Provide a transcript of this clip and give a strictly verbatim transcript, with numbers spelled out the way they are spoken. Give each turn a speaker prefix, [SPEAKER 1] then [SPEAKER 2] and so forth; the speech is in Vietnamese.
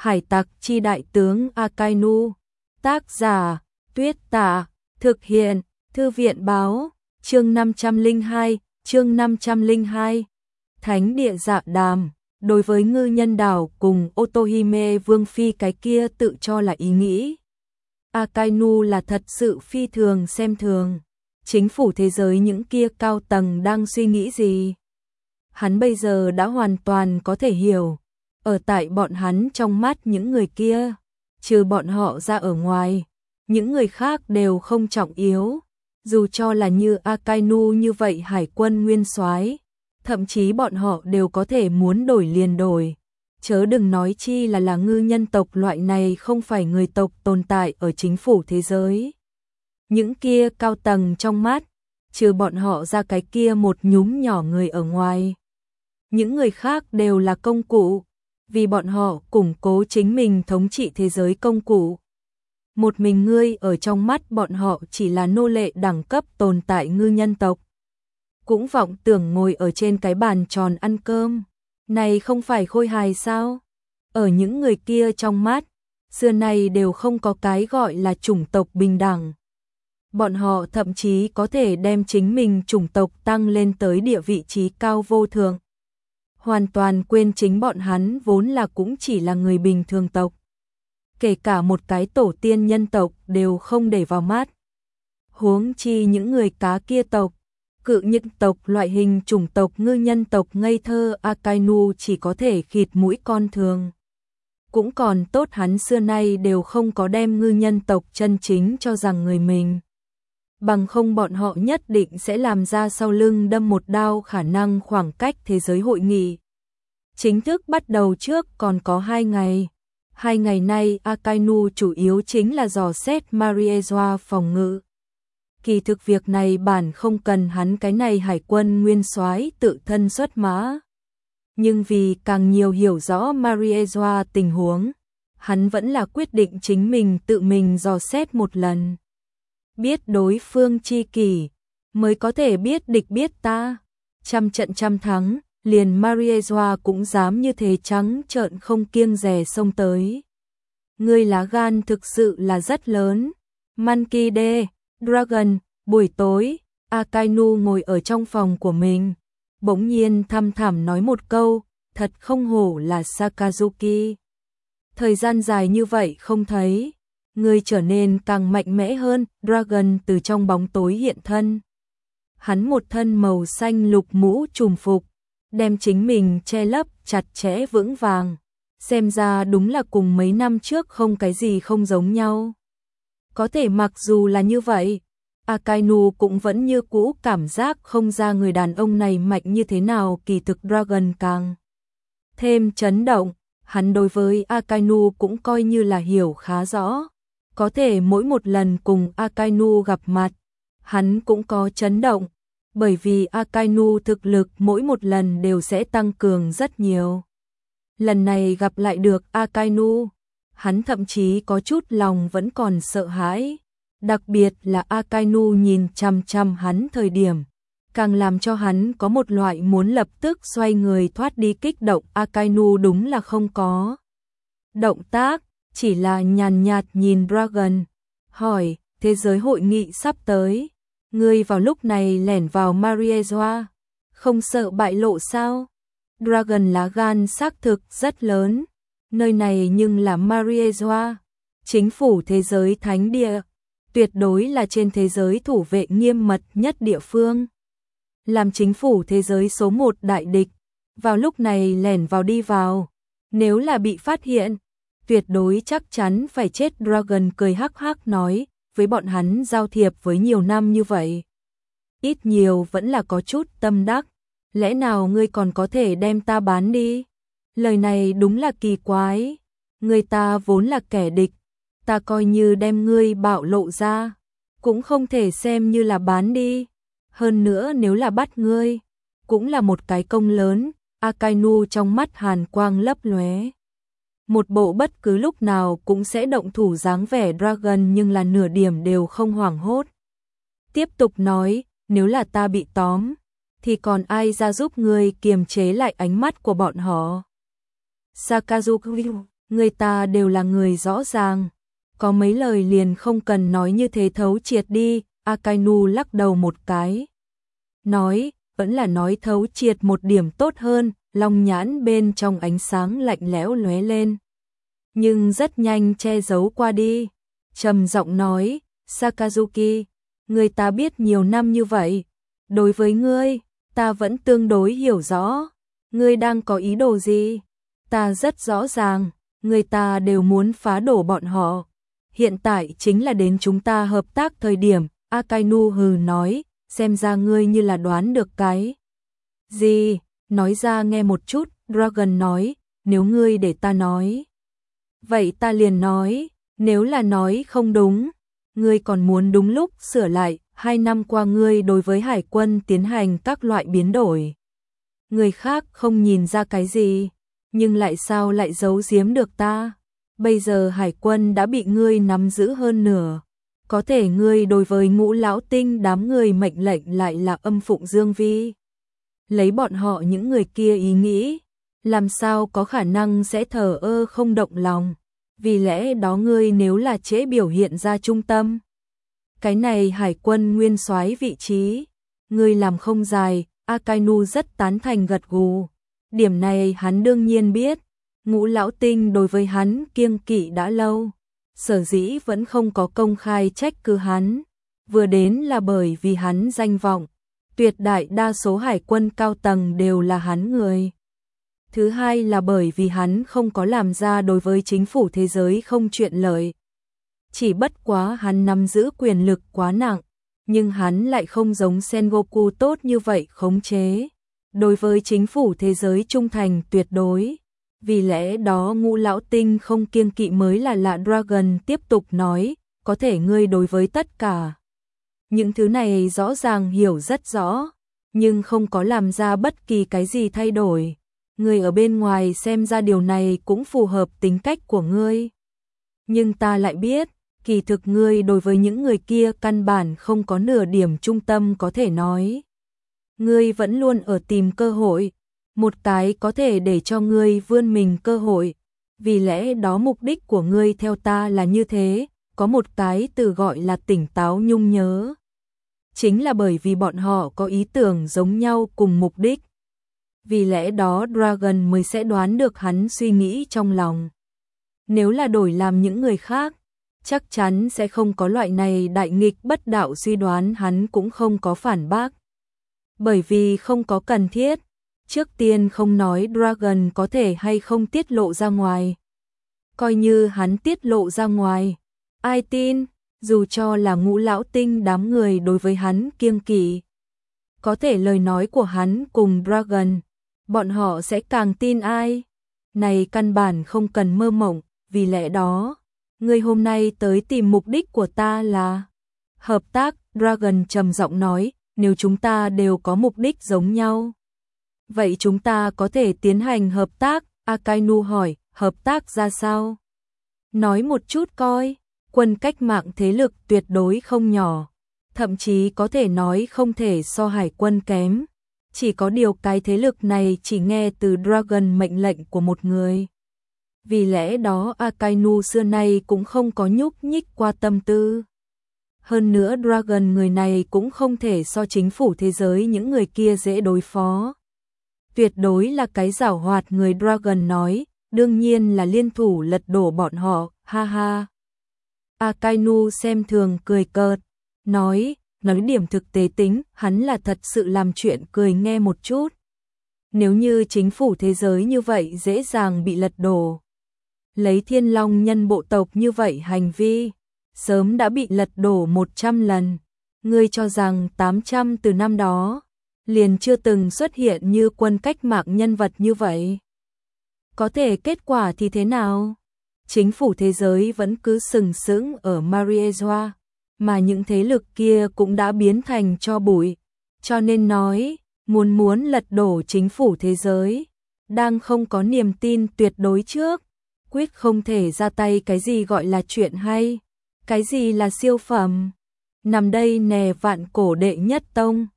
[SPEAKER 1] Hải tặc chi đại tướng Akainu. Tác giả, Tuyết Tả. Thực hiện, Thư viện báo. Chương năm trăm lẻ hai, chương năm trăm lẻ hai. Thánh địa Dạ Đàm. Đối với ngư nhân đảo cùng Otohime Vương Phi cái kia tự cho là ý nghĩ, Akainu là thật sự phi thường xem thường. Chính phủ thế giới những kia cao tầng đang suy nghĩ gì? Hắn bây giờ đã hoàn toàn có thể hiểu. Ở tại bọn hắn trong mắt những người kia, trừ bọn họ ra ở ngoài, những người khác đều không trọng yếu. Dù cho là như Akainu như vậy hải quân nguyên soái, thậm chí bọn họ đều có thể muốn đổi liền đổi. Chớ đừng nói chi là là ngư nhân tộc loại này không phải người tộc tồn tại ở chính phủ thế giới. Những kia cao tầng trong mắt, trừ bọn họ ra cái kia một nhúm nhỏ người ở ngoài, những người khác đều là công cụ, vì bọn họ củng cố chính mình thống trị thế giới công cụ. Một mình ngươi ở trong mắt bọn họ chỉ là nô lệ đẳng cấp tồn tại ngư nhân tộc. Cũng vọng tưởng ngồi ở trên cái bàn tròn ăn cơm. Này không phải khôi hài sao? Ở những người kia trong mắt, xưa nay đều không có cái gọi là chủng tộc bình đẳng. Bọn họ thậm chí có thể đem chính mình chủng tộc tăng lên tới địa vị trí cao vô thượng. Hoàn toàn quên chính bọn hắn vốn là cũng chỉ là người bình thường tộc. Kể cả một cái tổ tiên nhân tộc đều không để vào mắt. Huống chi những người cá kia tộc, cự nhựng tộc loại hình chủng tộc ngư nhân tộc ngây thơ Akainu chỉ có thể khịt mũi con thường. Cũng còn tốt hắn xưa nay đều không có đem ngư nhân tộc chân chính cho rằng người mình. Bằng không bọn họ nhất định sẽ làm ra sau lưng đâm một đao khả năng khoảng cách thế giới hội nghị. Chính thức bắt đầu trước còn có hai ngày. Hai ngày nay Akainu chủ yếu chính là dò xét Mariejoa phòng ngự. Kỳ thực việc này bản không cần hắn cái này hải quân nguyên soái tự thân xuất mã. Nhưng vì càng nhiều hiểu rõ Mariejoa tình huống, hắn vẫn là quyết định chính mình tự mình dò xét một lần. Biết đối phương chi kỷ, mới có thể biết địch biết ta. Trăm trận trăm thắng, liền Mariejoa cũng dám như thế trắng trợn không kiêng dè xông tới. Ngươi lá gan thực sự là rất lớn. Monkey D. Dragon. Buổi tối, Akainu ngồi ở trong phòng của mình, bỗng nhiên thăm thẳm nói một câu, thật không hổ là Sakazuki. Thời gian dài như vậy không thấy, người trở nên càng mạnh mẽ hơn. Dragon từ trong bóng tối hiện thân. Hắn một thân màu xanh lục mũ trùm phục, đem chính mình che lấp chặt chẽ vững vàng. Xem ra đúng là cùng mấy năm trước không cái gì không giống nhau. Có thể mặc dù là như vậy, Akainu cũng vẫn như cũ cảm giác không ra người đàn ông này mạnh như thế nào. Kỳ thực Dragon càng thêm chấn động, hắn đối với Akainu cũng coi như là hiểu khá rõ. Có thể mỗi một lần cùng Akainu gặp mặt, hắn cũng có chấn động, bởi vì Akainu thực lực mỗi một lần đều sẽ tăng cường rất nhiều. Lần này gặp lại được Akainu, hắn thậm chí có chút lòng vẫn còn sợ hãi. Đặc biệt là Akainu nhìn chằm chằm hắn thời điểm, càng làm cho hắn có một loại muốn lập tức xoay người thoát đi kích động. Akainu đúng là không có động tác, chỉ là nhàn nhạt nhìn Dragon, hỏi, thế giới hội nghị sắp tới, ngươi vào lúc này lẻn vào Mariejoa, không sợ bại lộ sao? Dragon lá gan xác thực rất lớn, nơi này nhưng là Mariejoa, chính phủ thế giới thánh địa, tuyệt đối là trên thế giới thủ vệ nghiêm mật nhất địa phương. Làm chính phủ thế giới số một đại địch, vào lúc này lẻn vào đi vào, nếu là bị phát hiện, tuyệt đối chắc chắn phải chết. Dragon cười hắc hắc nói, với bọn hắn giao thiệp với nhiều năm như vậy, ít nhiều vẫn là có chút tâm đắc, lẽ nào ngươi còn có thể đem ta bán đi? Lời này đúng là kỳ quái, người ta vốn là kẻ địch, ta coi như đem ngươi bạo lộ ra, cũng không thể xem như là bán đi. Hơn nữa nếu là bắt ngươi, cũng là một cái công lớn. Akainu trong mắt hàn quang lấp lóe, một bộ bất cứ lúc nào cũng sẽ động thủ dáng vẻ. Dragon nhưng là nửa điểm đều không hoảng hốt. Tiếp tục nói, nếu là ta bị tóm, thì còn ai ra giúp ngươi kiềm chế lại ánh mắt của bọn họ? Sakazuki người ta đều là người rõ ràng, có mấy lời liền không cần nói như thế thấu triệt đi. Akainu lắc đầu một cái, nói, vẫn là nói thấu triệt một điểm tốt hơn. Long nhãn bên trong ánh sáng lạnh lẽo lóe lên, nhưng rất nhanh che giấu qua đi, trầm giọng nói, Sakazuki, người ta biết nhiều năm như vậy, đối với ngươi, ta vẫn tương đối hiểu rõ, ngươi đang có ý đồ gì? Ta rất rõ ràng, người ta đều muốn phá đổ bọn họ, hiện tại chính là đến chúng ta hợp tác thời điểm. Akainu hừ nói, xem ra ngươi như là đoán được cái gì, nói ra nghe một chút. Dragon nói, nếu ngươi để ta nói, vậy ta liền nói, nếu là nói không đúng, ngươi còn muốn đúng lúc sửa lại. Hai năm qua ngươi đối với hải quân tiến hành các loại biến đổi, người khác không nhìn ra cái gì, nhưng lại sao lại giấu giếm được ta? Bây giờ hải quân đã bị ngươi nắm giữ hơn nửa, có thể ngươi đối với Ngũ Lão Tinh đám người mệnh lệnh lại là âm phụng dương vi. Lấy bọn họ những người kia ý nghĩ, làm sao có khả năng sẽ thờ ơ không động lòng, vì lẽ đó ngươi nếu là trễ biểu hiện ra trung tâm, cái này hải quân nguyên soái vị trí, ngươi làm không dài. Akainu rất tán thành gật gù, điểm này hắn đương nhiên biết, Ngũ Lão Tinh đối với hắn kiêng kỵ đã lâu, sở dĩ vẫn không có công khai trách cứ hắn, vừa đến là bởi vì hắn danh vọng, tuyệt đại đa số hải quân cao tầng đều là hắn người. Thứ hai là bởi vì hắn không có làm ra đối với chính phủ thế giới không chuyện lợi. Chỉ bất quá hắn nắm giữ quyền lực quá nặng, nhưng hắn lại không giống Sengoku tốt như vậy khống chế. Đối với chính phủ thế giới trung thành tuyệt đối. Vì lẽ đó Ngũ Lão Tinh không kiêng kỵ mới là lạ. Dragon tiếp tục nói, có thể ngươi đối với tất cả những thứ này rõ ràng hiểu rất rõ, nhưng không có làm ra bất kỳ cái gì thay đổi. Ngươi ở bên ngoài xem ra điều này cũng phù hợp tính cách của ngươi. Nhưng ta lại biết, kỳ thực ngươi đối với những người kia căn bản không có nửa điểm trung tâm có thể nói. Ngươi vẫn luôn ở tìm cơ hội, một cái có thể để cho ngươi vươn mình cơ hội. Vì lẽ đó mục đích của ngươi theo ta là như thế, có một cái từ gọi là tỉnh táo nhung nhớ. Chính là bởi vì bọn họ có ý tưởng giống nhau cùng mục đích. Vì lẽ đó Dragon mới sẽ đoán được hắn suy nghĩ trong lòng. Nếu là đổi làm những người khác, chắc chắn sẽ không có loại này đại nghịch bất đạo suy đoán, hắn cũng không có phản bác. Bởi vì không có cần thiết. Trước tiên không nói Dragon có thể hay không tiết lộ ra ngoài. Coi như hắn tiết lộ ra ngoài, ai tin, dù cho là Ngũ Lão Tinh đám người đối với hắn kiêng kỵ. Có thể lời nói của hắn cùng Dragon, bọn họ sẽ càng tin ai. Này căn bản không cần mơ mộng, vì lẽ đó, ngươi hôm nay tới tìm mục đích của ta là hợp tác. Dragon trầm giọng nói, nếu chúng ta đều có mục đích giống nhau, vậy chúng ta có thể tiến hành hợp tác. Akainu hỏi, hợp tác ra sao? Nói một chút coi. Quân cách mạng thế lực tuyệt đối không nhỏ, thậm chí có thể nói không thể so hải quân kém. Chỉ có điều cái thế lực này chỉ nghe từ Dragon mệnh lệnh của một người. Vì lẽ đó Akainu xưa nay cũng không có nhúc nhích qua tâm tư. Hơn nữa Dragon người này cũng không thể so chính phủ thế giới những người kia dễ đối phó. Tuyệt đối là cái giảo hoạt người. Dragon nói, đương nhiên là liên thủ lật đổ bọn họ, ha ha. Akainu xem thường cười cợt, nói, nói điểm thực tế tính, hắn là thật sự làm chuyện cười nghe một chút. Nếu như chính phủ thế giới như vậy dễ dàng bị lật đổ, lấy Thiên Long nhân bộ tộc như vậy hành vi, sớm đã bị lật đổ một trăm lần. Ngươi cho rằng tám trăm từ năm đó, liền chưa từng xuất hiện như quân cách mạng nhân vật như vậy. Có thể kết quả thì thế nào? Chính phủ thế giới vẫn cứ sừng sững ở Mariezwa, mà những thế lực kia cũng đã biến thành tro bụi. Cho nên nói, muốn muốn lật đổ chính phủ thế giới, đang không có niềm tin tuyệt đối trước, quyết không thể ra tay. Cái gì gọi là chuyện hay, cái gì là siêu phẩm. Nằm đây nè, vạn cổ đệ nhất tông,